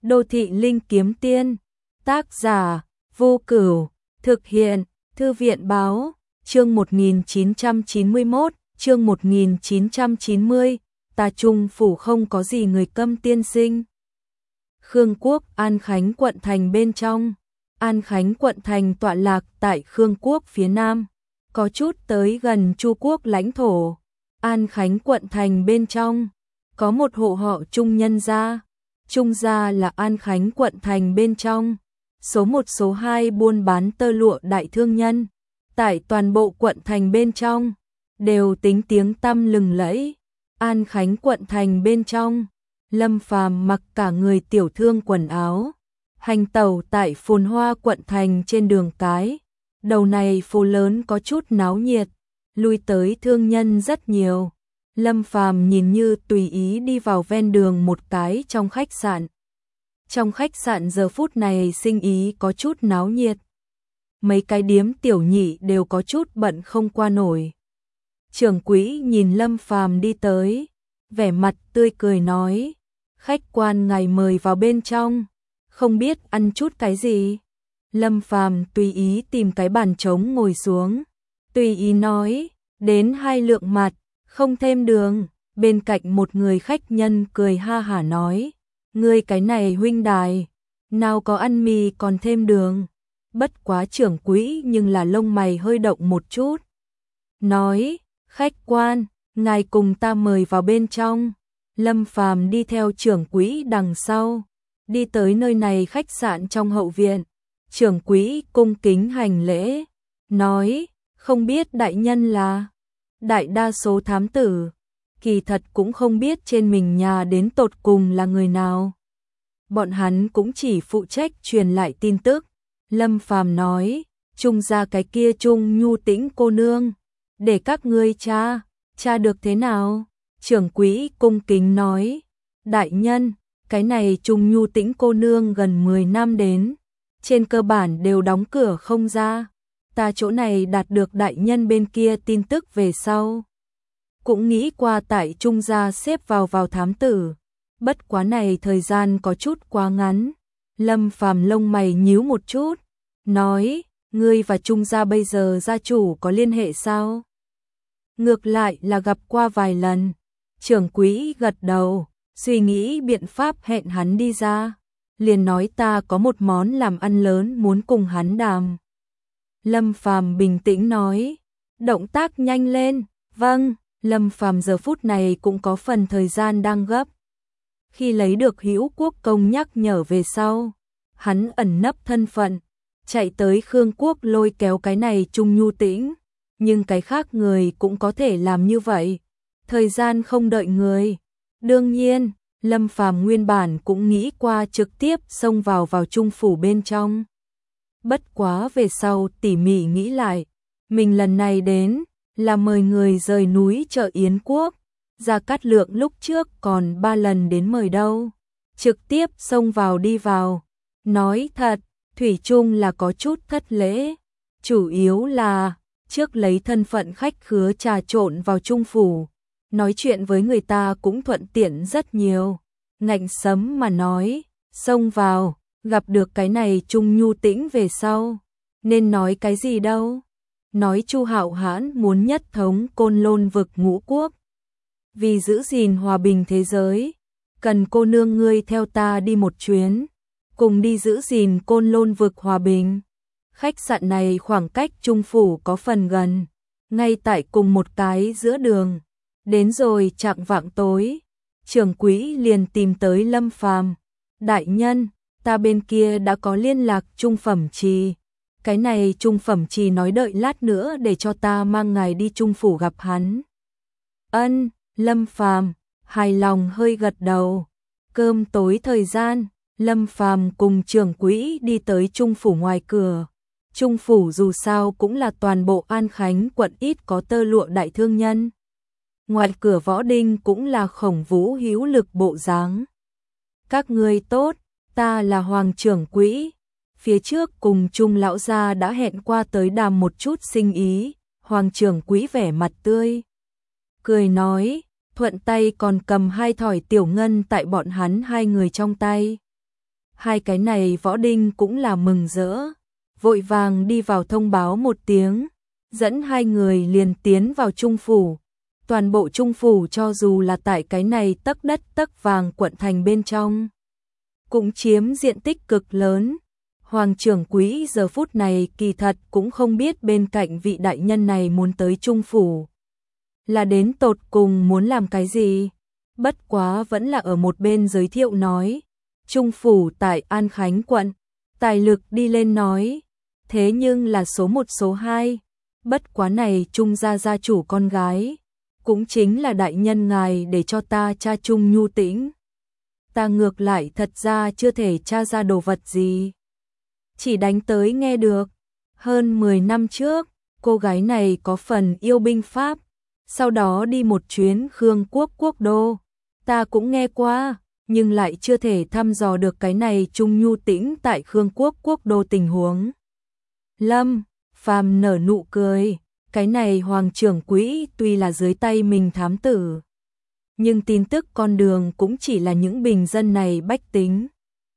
Đô thị linh kiếm tiên. Tác giả Vô Cửu. Thực hiện Thư viện báo. Chương 1991. Chương 1990. Ta Trung phủ không có gì người câm tiên sinh. Khương Quốc, An Khánh quận thành bên trong. An Khánh quận thành tọa lạc tại Khương Quốc phía nam, có chút tới gần Chu Quốc lãnh thổ. An Khánh quận thành bên trong có một hộ họ Trung nhân gia. Trung gia là An Khánh quận thành bên trong số 1 số 2 buôn bán tơ lụa đại thương nhân. Tại toàn bộ quận thành bên trong đều tính tiếng tăm lừng lẫy. An Khánh quận thành bên trong, Lâm Phàm mặc cả người tiểu thương quần áo, hành tẩu tại phồn hoa quận thành trên đường cái. Đầu này phố lớn có chút náo nhiệt, lui tới thương nhân rất nhiều. Lâm Phàm nhìn như tùy ý đi vào ven đường một cái trong khách sạn. Trong khách sạn giờ phút này sinh ý có chút náo nhiệt. Mấy cái điếm tiểu nhị đều có chút bận không qua nổi. Trưởng quỹ nhìn Lâm Phàm đi tới, vẻ mặt tươi cười nói: "Khách quan ngài mời vào bên trong, không biết ăn chút cái gì?" Lâm Phàm tùy ý tìm cái bàn trống ngồi xuống, tùy ý nói: "Đến 2 lượng mặt, không thêm đường." Bên cạnh một người khách nhân cười ha hả nói: "Ngươi cái này huynh đài, nào có ăn mì còn thêm đường." Bất quá trưởng quỹ nhưng là lông mày hơi động một chút, nói: "Khách quan, ngài cùng ta mời vào bên trong." Lâm Phàm đi theo trưởng quỹ đằng sau, đi tới nơi này khách sạn trong hậu viện. Trưởng quỹ cung kính hành lễ, nói: "Không biết đại nhân là?" Đại đa số thám tử kỳ thật cũng không biết trên mình nhà đến tột cùng là người nào. Bọn hắn cũng chỉ phụ trách truyền lại tin tức. Lâm Phàm nói: "Trung gia cái kia Trung Nhu Tĩnh cô nương, để các ngươi tra được thế nào?" Trưởng quỹ cung kính nói: "Đại nhân, cái này Trung Nhu Tĩnh cô nương gần 10 năm đến, trên cơ bản đều đóng cửa không ra. Ta chỗ này đạt được đại nhân bên kia tin tức về sau, cũng nghĩ qua tại Trung gia xếp vào thám tử. Bất quá này thời gian có chút quá ngắn." Lâm Phàm lông mày nhíu một chút, nói: "Ngươi và Trung gia bây giờ gia chủ có liên hệ sao?" "Ngược lại là gặp qua vài lần." Trưởng quỹ gật đầu, suy nghĩ biện pháp hẹn hắn đi ra, liền nói: "Ta có một món làm ăn lớn muốn cùng hắn đàm." Lâm Phàm bình tĩnh nói: "Động tác nhanh lên." "Vâng." Lâm Phàm giờ phút này cũng có phần thời gian đang gấp. Khi lấy được Hữu Quốc công nhắc nhở về sau, hắn ẩn nấp thân phận, chạy tới Khương Quốc lôi kéo cái này Trung Nhu Tĩnh. Nhưng cái khác người cũng có thể làm như vậy, thời gian không đợi người. Đương nhiên, Lâm Phàm nguyên bản cũng nghĩ qua trực tiếp xông vào Trung phủ bên trong. Bất quá về sau tỉ mỉ nghĩ lại, mình lần này đến là mời người rời núi chợ Yến Quốc. Gia Cát Lượng lúc trước còn 3 lần đến mời đâu, trực tiếp xông vào đi vào. Nói thật, thủy chung là có chút thất lễ, chủ yếu là trước lấy thân phận khách khứa trà trộn vào Trung phủ, nói chuyện với người ta cũng thuận tiện rất nhiều. Ngạnh sấm mà nói, xông vào, gặp được cái này Trung Nhu Tĩnh về sau, nên nói cái gì đâu. Nói Chu Hạo Hãn muốn nhất thống Côn Lôn vực Ngũ Quốc, vì giữ gìn hòa bình thế giới, cần cô nương ngươi theo ta đi một chuyến, cùng đi giữ gìn Côn Lôn vực hòa bình. Khách sạn này khoảng cách Trung phủ có phần gần, ngay tại cùng một cái giữa đường. Đến rồi chạng vạng tối, trưởng quỹ liền tìm tới Lâm Phàm: "Đại nhân, ta bên kia đã có liên lạc Trung Phẩm Trì. Cái này Trung Phẩm Trì nói đợi lát nữa để cho ta mang ngài đi Trung phủ gặp hắn." "Ân." Lâm Phàm hài lòng hơi gật đầu. Cơm tối thời gian, Lâm Phàm cùng trưởng quỹ đi tới Trung phủ ngoài cửa. Trung phủ dù sao cũng là toàn bộ An Khánh quận ít có tơ lụa đại thương nhân. Ngoài cửa võ đinh cũng là Khổng Vũ hữu lực bộ dáng. "Các ngươi tốt, ta là Hoàng trưởng quỹ. Phía trước cùng Trung lão gia đã hẹn qua tới đàm một chút sinh ý." Hoàng trưởng quỹ vẻ mặt tươi cười nói, thuận tay còn cầm 2 thỏi tiểu ngân tại bọn hắn 2 người trong tay. Hai cái này Võ Đinh cũng là mừng rỡ, vội vàng đi vào thông báo một tiếng, dẫn hai người liền tiến vào Trung phủ. Toàn bộ Trung phủ cho dù là tại cái này tấc đất tấc vàng quận thành bên trong, cũng chiếm diện tích cực lớn. Hoàng trưởng quỹ giờ phút này kỳ thật cũng không biết bên cạnh vị đại nhân này muốn tới Trung phủ là đến tột cùng muốn làm cái gì. Bất quá vẫn là ở một bên giới thiệu nói, Trung phủ tại An Khánh quận, tài lực đi lên nói, thế nhưng là số 1 số 2, bất quá này Trung gia gia chủ con gái, cũng chính là đại nhân ngài để cho ta tra Trung Nhu Tĩnh. Ta ngược lại thật ra chưa thể tra ra đồ vật gì, chỉ đánh tới nghe được. Hơn 10 năm trước, cô gái này có phần yêu binh pháp, sau đó đi một chuyến Khương quốc quốc đô. Ta cũng nghe qua, nhưng lại chưa thể thăm dò được cái này Trung Nhu Tĩnh tại Khương quốc quốc đô tình huống. Lâm Phàm nở nụ cười, cái này Hoàng trưởng quỹ tuy là dưới tay mình thám tử, nhưng tin tức con đường cũng chỉ là những bình dân này bách tính.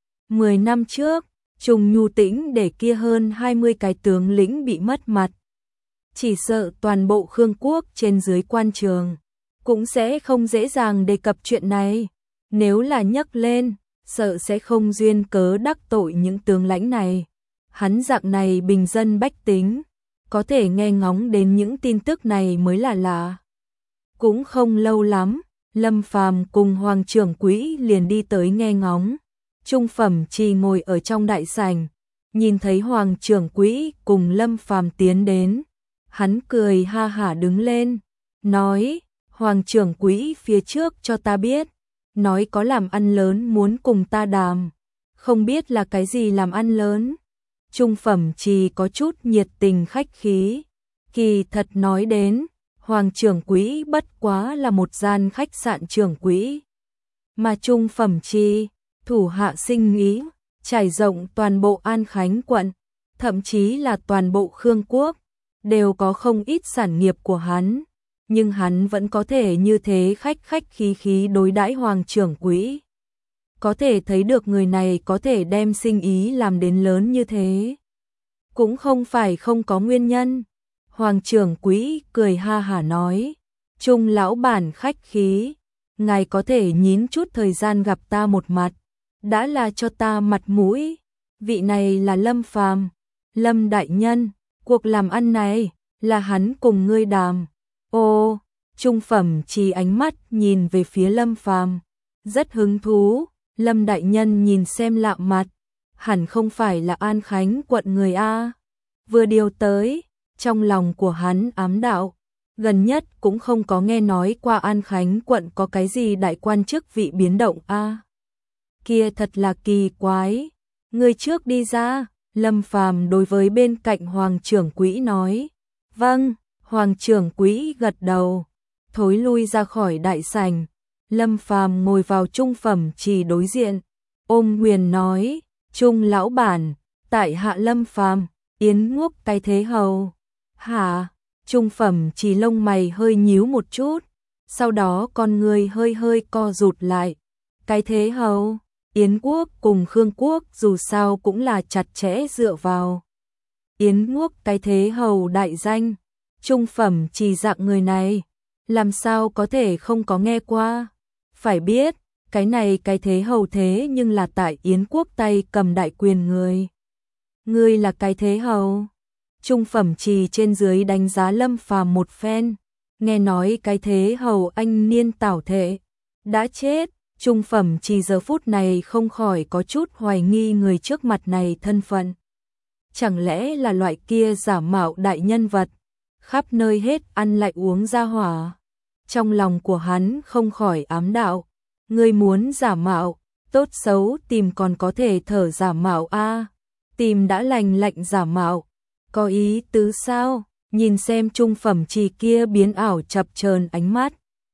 10 năm trước, Trung Nhu Tĩnh để kia hơn 20 cái tướng lĩnh bị mất mặt. Chỉ sợ toàn bộ Khương quốc trên dưới quan trường cũng sẽ không dễ dàng đề cập chuyện này. Nếu là nhắc lên, sợ sẽ không duyên cớ đắc tội những tướng lãnh này. Hắn dạng này bình dân bách tính, có thể nghe ngóng đến những tin tức này mới là lạ. Cũng không lâu lắm, Lâm Phàm cùng Hoàng trưởng quỹ liền đi tới nghe ngóng. Trung Phẩm Trì ngồi ở trong đại sảnh, nhìn thấy Hoàng trưởng quỹ cùng Lâm Phàm tiến đến, hắn cười ha hả đứng lên, nói, Hoàng trưởng quỹ phía trước cho ta biết, nói có làm ăn lớn muốn cùng ta đàm, không biết là cái gì làm ăn lớn. Trung Phẩm Trì có chút nhiệt tình khách khí, kỳ thật nói đến, Hoàng trưởng quỹ bất quá là một gian khách sạn trưởng quỹ, mà Trung Phẩm Trì thủ hạ sinh ý, trải rộng toàn bộ An Khánh quận, thậm chí là toàn bộ Khương quốc, đều có không ít sản nghiệp của hắn, nhưng hắn vẫn có thể như thế khách khí khí đối đãi Hoàng trưởng quỹ. Có thể thấy được người này có thể đem sinh ý làm đến lớn như thế, cũng không phải không có nguyên nhân. Hoàng trưởng quỹ cười ha hả nói, Trung lão bản khách khí, ngài có thể nhín chút thời gian gặp ta một mặt, đã là cho ta mặt mũi. Vị này là Lâm Phàm, Lâm đại nhân, cuộc làm ăn này là hắn cùng ngươi đàm. Ô, Trung Phẩm Trì ánh mắt nhìn về phía Lâm Phàm, rất hứng thú. Lâm đại nhân nhìn xem lạ mặt, hẳn không phải là An Khánh quận người a. Vừa điều tới, trong lòng của hắn ám đạo, gần nhất cũng không có nghe nói qua An Khánh quận có cái gì đại quan chức vị biến động a. Kia thật là kỳ quái. Người trước đi ra, Lâm Phàm đối với bên cạnh Hoàng trưởng quỹ nói. Vâng, Hoàng trưởng quỹ gật đầu, thối lui ra khỏi đại sảnh. Lâm Phàm ngồi vào Trung Phẩm Trì đối diện, ôm quyền nói, Trung lão bản, tại hạ Lâm Phàm, Yến Ngúc cái thế hầu. Hả? Trung Phẩm Trì lông mày hơi nhíu một chút, sau đó con người hơi co rụt lại. Cái thế hầu? Yến Quốc cùng Khương Quốc dù sao cũng là chặt chẽ dựa vào Yến Quốc cái thế hầu đại danh. Trung Phẩm Trì dạng người này, làm sao có thể không có nghe qua. Phải biết, cái này cái thế hầu thế nhưng là tại Yến Quốc tay cầm đại quyền người. Ngươi là cái thế hầu. Trung Phẩm Trì trên dưới đánh giá Lâm Phàm một phen, nghe nói cái thế hầu anh niên tảo thệ đã chết. Trung Phẩm Trì giờ phút này không khỏi có chút hoài nghi người trước mặt này thân phận. Chẳng lẽ là loại kia giả mạo đại nhân vật, khắp nơi hết ăn lại uống ra hỏa. Trong lòng của hắn không khỏi ám đạo, ngươi muốn giả mạo, tốt xấu tìm còn có thể thở giả mạo a, tìm đã lành lạnh giả mạo, có ý tứ sao? Nhìn xem Trung Phẩm Trì kia biến ảo chập chờn ánh mắt,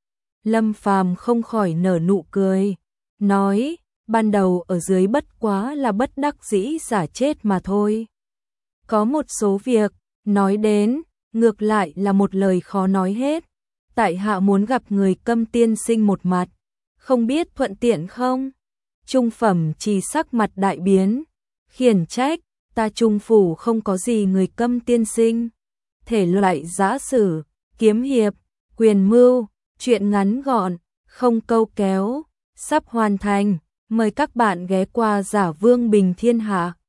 Lâm Phàm không khỏi nở nụ cười, nói, ban đầu ở dưới bất quá là bất đắc dĩ giả chết mà thôi. Có một số việc, nói đến, ngược lại là một lời khó nói hết. Tại hạ muốn gặp người Câm tiên sinh một mặt, không biết thuận tiện không? Trung phẩm trì sắc mặt đại biến, khiển trách, ta Trung phủ không có gì người Câm tiên sinh. Thể loại giã sử, kiếm hiệp, quyền mưu, truyện ngắn gọn, không câu kéo, sắp hoàn thành. Mời các bạn ghé qua Giả Vương Bình Thiên Hạ.